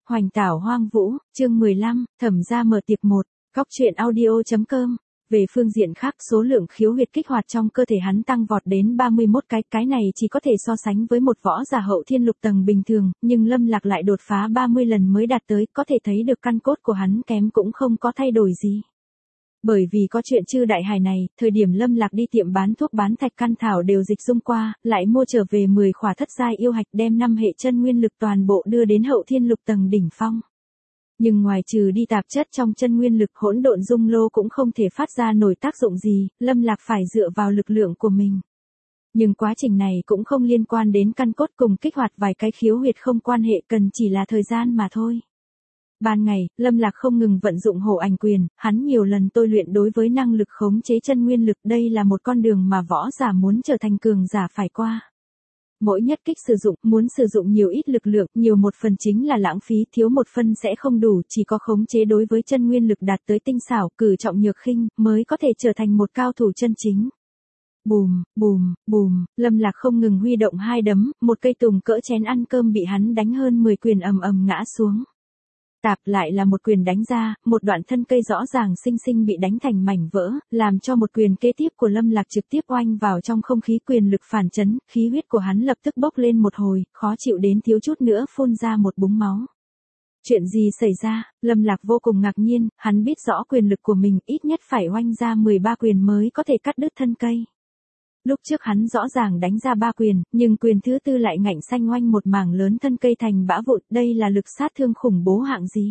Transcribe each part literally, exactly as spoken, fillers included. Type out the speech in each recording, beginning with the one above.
Hoành tảo hoang vũ, chương mười lăm, thẩm gia mở tiệc một, góc truyện audio.com. Về phương diện khác, số lượng khiếu huyệt kích hoạt trong cơ thể hắn tăng vọt đến ba mươi mốt cái, cái này chỉ có thể so sánh với một võ giả hậu thiên lục tầng bình thường, nhưng Lâm Lạc lại đột phá ba mươi lần mới đạt tới, có thể thấy được căn cốt của hắn kém cũng không có thay đổi gì. Bởi vì có chuyện Chư Đại Hải này, thời điểm Lâm Lạc đi tiệm bán thuốc bán thạch căn thảo đều dịch dung qua, lại mua trở về mười khỏa thất giai yêu hạch đem năm hệ chân nguyên lực toàn bộ đưa đến hậu thiên lục tầng đỉnh phong. Nhưng ngoài trừ đi tạp chất trong chân nguyên lực, hỗn độn dung lô cũng không thể phát ra nổi tác dụng gì, Lâm Lạc phải dựa vào lực lượng của mình. Nhưng quá trình này cũng không liên quan đến căn cốt, cùng kích hoạt vài cái khiếu huyệt không quan hệ, cần chỉ là thời gian mà thôi. Ban ngày, Lâm Lạc không ngừng vận dụng hổ ảnh quyền, hắn nhiều lần tôi luyện đối với năng lực khống chế chân nguyên lực, đây là một con đường mà võ giả muốn trở thành cường giả phải qua. Mỗi nhất kích sử dụng, muốn sử dụng nhiều ít lực lượng, nhiều một phần chính là lãng phí, thiếu một phần sẽ không đủ, chỉ có khống chế đối với chân nguyên lực đạt tới tinh xảo, cử trọng nhược khinh, mới có thể trở thành một cao thủ chân chính. Bùm, bùm, bùm, Lâm Lạc không ngừng huy động hai đấm, một cây tùng cỡ chén ăn cơm bị hắn đánh hơn mười quyền ầm ầm ngã xuống. Tạp lại là một quyền đánh ra, một đoạn thân cây rõ ràng xinh xinh bị đánh thành mảnh vỡ, làm cho một quyền kế tiếp của Lâm Lạc trực tiếp oanh vào trong không khí, quyền lực phản chấn, khí huyết của hắn lập tức bốc lên một hồi, khó chịu đến thiếu chút nữa phun ra một búng máu. Chuyện gì xảy ra? Lâm Lạc vô cùng ngạc nhiên, hắn biết rõ quyền lực của mình ít nhất phải oanh ra mười ba quyền mới có thể cắt đứt thân cây. Lúc trước hắn rõ ràng đánh ra ba quyền, nhưng quyền thứ tư lại ngạnh xanh oanh một mảng lớn thân cây thành bã vụn, đây là lực sát thương khủng bố hạng gì?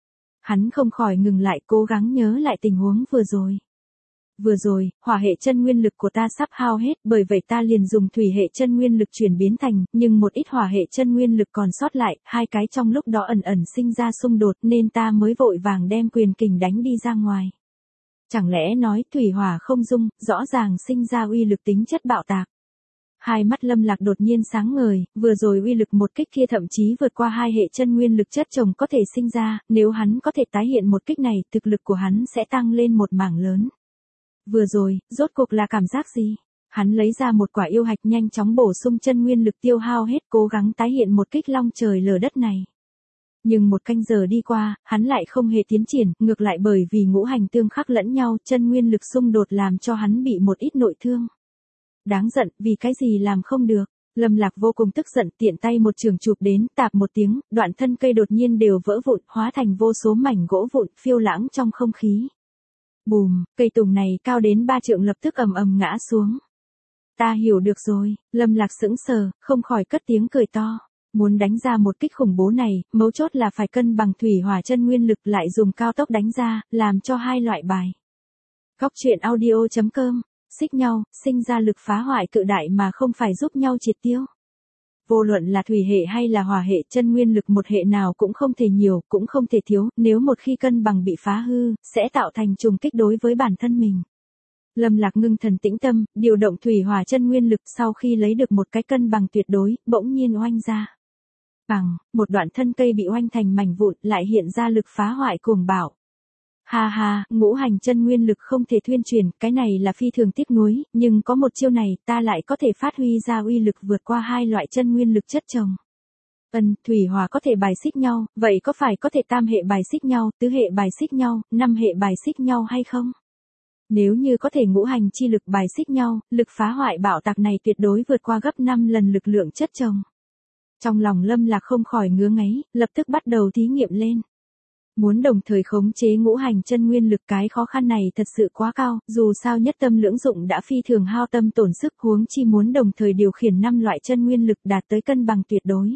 Hắn không khỏi ngừng lại, cố gắng nhớ lại tình huống vừa rồi. Vừa rồi, hỏa hệ chân nguyên lực của ta sắp hao hết, bởi vậy ta liền dùng thủy hệ chân nguyên lực chuyển biến thành, nhưng một ít hỏa hệ chân nguyên lực còn sót lại, hai cái trong lúc đó ẩn ẩn sinh ra xung đột nên ta mới vội vàng đem quyền kình đánh đi ra ngoài. Chẳng lẽ nói thủy hỏa không dung, rõ ràng sinh ra uy lực tính chất bạo tạc. Hai mắt Lâm Lạc đột nhiên sáng ngời, vừa rồi uy lực một kích kia thậm chí vượt qua hai hệ chân nguyên lực chất chồng có thể sinh ra, nếu hắn có thể tái hiện một kích này, thực lực của hắn sẽ tăng lên một mảng lớn. Vừa rồi, rốt cuộc là cảm giác gì? Hắn lấy ra một quả yêu hạch nhanh chóng bổ sung chân nguyên lực tiêu hao hết, cố gắng tái hiện một kích long trời lở đất này. Nhưng một canh giờ đi qua, hắn lại không hề tiến triển, ngược lại bởi vì ngũ hành tương khắc lẫn nhau, chân nguyên lực xung đột làm cho hắn bị một ít nội thương. Đáng giận, vì cái gì làm không được? Lâm Lạc vô cùng tức giận, tiện tay một trường chụp đến, tạp một tiếng, đoạn thân cây đột nhiên đều vỡ vụn, hóa thành vô số mảnh gỗ vụn, phiêu lãng trong không khí. Bùm, cây tùng này cao đến ba trượng lập tức ầm ầm ngã xuống. Ta hiểu được rồi, Lâm Lạc sững sờ, không khỏi cất tiếng cười to. Muốn đánh ra một kích khủng bố này, mấu chốt là phải cân bằng thủy hỏa chân nguyên lực, lại dùng cao tốc đánh ra, làm cho hai loại bài. Góc truyện audio.com, xích nhau, sinh ra lực phá hoại cự đại mà không phải giúp nhau triệt tiêu. Vô luận là thủy hệ hay là hỏa hệ, chân nguyên lực một hệ nào cũng không thể nhiều, cũng không thể thiếu, nếu một khi cân bằng bị phá hư, sẽ tạo thành trùng kích đối với bản thân mình. Lâm Lạc ngưng thần tĩnh tâm, điều động thủy hỏa chân nguyên lực, sau khi lấy được một cái cân bằng tuyệt đối, bỗng nhiên oanh ra. Bằng, một đoạn thân cây bị oanh thành mảnh vụn, lại hiện ra lực phá hoại cuồng bạo. Ha ha, ngũ hành chân nguyên lực không thể thuyên truyền, cái này là phi thường tiếc nuối, nhưng có một chiêu này, ta lại có thể phát huy ra uy lực vượt qua hai loại chân nguyên lực chất chồng. Ân, thủy hỏa có thể bài xích nhau, vậy có phải có thể tam hệ bài xích nhau, tứ hệ bài xích nhau, năm hệ bài xích nhau hay không? Nếu như có thể ngũ hành chi lực bài xích nhau, lực phá hoại bạo tạc này tuyệt đối vượt qua gấp năm lần lực lượng chất chồng. Trong lòng Lâm Lạc không khỏi ngứa ngáy, lập tức bắt đầu thí nghiệm lên. Muốn đồng thời khống chế ngũ hành chân nguyên lực, cái khó khăn này thật sự quá cao, dù sao nhất tâm lưỡng dụng đã phi thường hao tâm tổn sức, huống chi muốn đồng thời điều khiển năm loại chân nguyên lực đạt tới cân bằng tuyệt đối.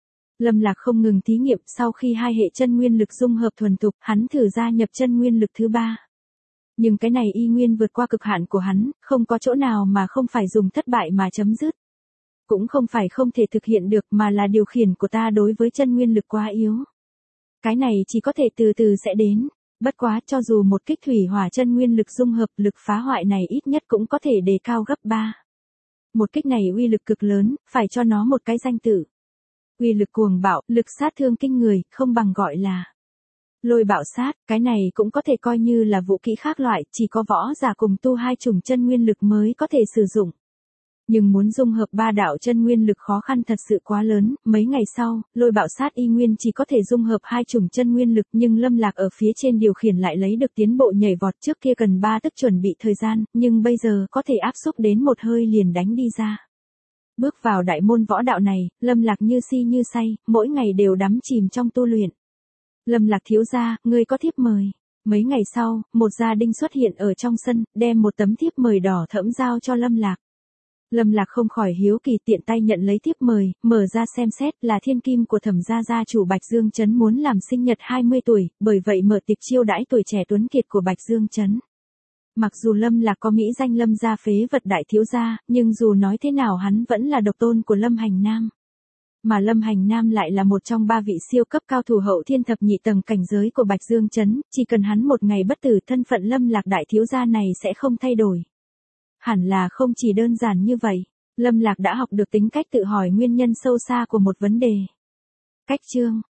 Lâm Lạc không ngừng thí nghiệm, sau khi hai hệ chân nguyên lực dung hợp thuần thục, hắn thử gia nhập chân nguyên lực thứ ba. Nhưng cái này y nguyên vượt qua cực hạn của hắn, không có chỗ nào mà không phải dùng thất bại mà chấm dứt. Cũng không phải không thể thực hiện được, mà là điều khiển của ta đối với chân nguyên lực quá yếu. Cái này chỉ có thể từ từ sẽ đến. Bất quá, cho dù một kích thủy hỏa chân nguyên lực dung hợp, lực phá hoại này ít nhất cũng có thể đề cao gấp ba. Một kích này uy lực cực lớn, phải cho nó một cái danh tự. Uy lực cuồng bạo, lực sát thương kinh người, không bằng gọi là lôi bạo sát, cái này cũng có thể coi như là vũ khí khác loại, chỉ có võ giả cùng tu hai chủng chân nguyên lực mới có thể sử dụng. Nhưng muốn dung hợp ba đạo chân nguyên lực khó khăn thật sự quá lớn, mấy ngày sau, lôi bạo sát y nguyên chỉ có thể dung hợp hai chủng chân nguyên lực nhưng Lâm Lạc ở phía trên điều khiển lại lấy được tiến bộ nhảy vọt trước kia cần ba tức chuẩn bị thời gian, nhưng bây giờ có thể áp xúc đến một hơi liền đánh đi ra. Bước vào đại môn võ đạo này, Lâm Lạc như si như say, mỗi ngày đều đắm chìm trong tu luyện. Lâm Lạc thiếu gia, ngươi có thiếp mời. Mấy ngày sau, một gia đình xuất hiện ở trong sân, đem một tấm thiếp mời đỏ thẫm giao cho Lâm Lạc. Lâm Lạc không khỏi hiếu kỳ tiện tay nhận lấy thiếp mời, mở ra xem xét là thiên kim của Thẩm gia gia chủ Bạch Dương Trấn muốn làm sinh nhật hai mươi tuổi, bởi vậy mở tiệc chiêu đãi tuổi trẻ tuấn kiệt của Bạch Dương Trấn. Mặc dù Lâm Lạc có mỹ danh Lâm gia phế vật đại thiếu gia, nhưng dù nói thế nào hắn vẫn là độc tôn của Lâm Hành Nam. Mà Lâm Hành Nam lại là một trong ba vị siêu cấp cao thủ hậu thiên thập nhị tầng cảnh giới của Bạch Dương Trấn, chỉ cần hắn một ngày bất tử thân phận Lâm Lạc đại thiếu gia này sẽ không thay đổi. Hẳn là không chỉ đơn giản như vậy, Lâm Lạc đã học được tính cách tự hỏi nguyên nhân sâu xa của một vấn đề. Cách chương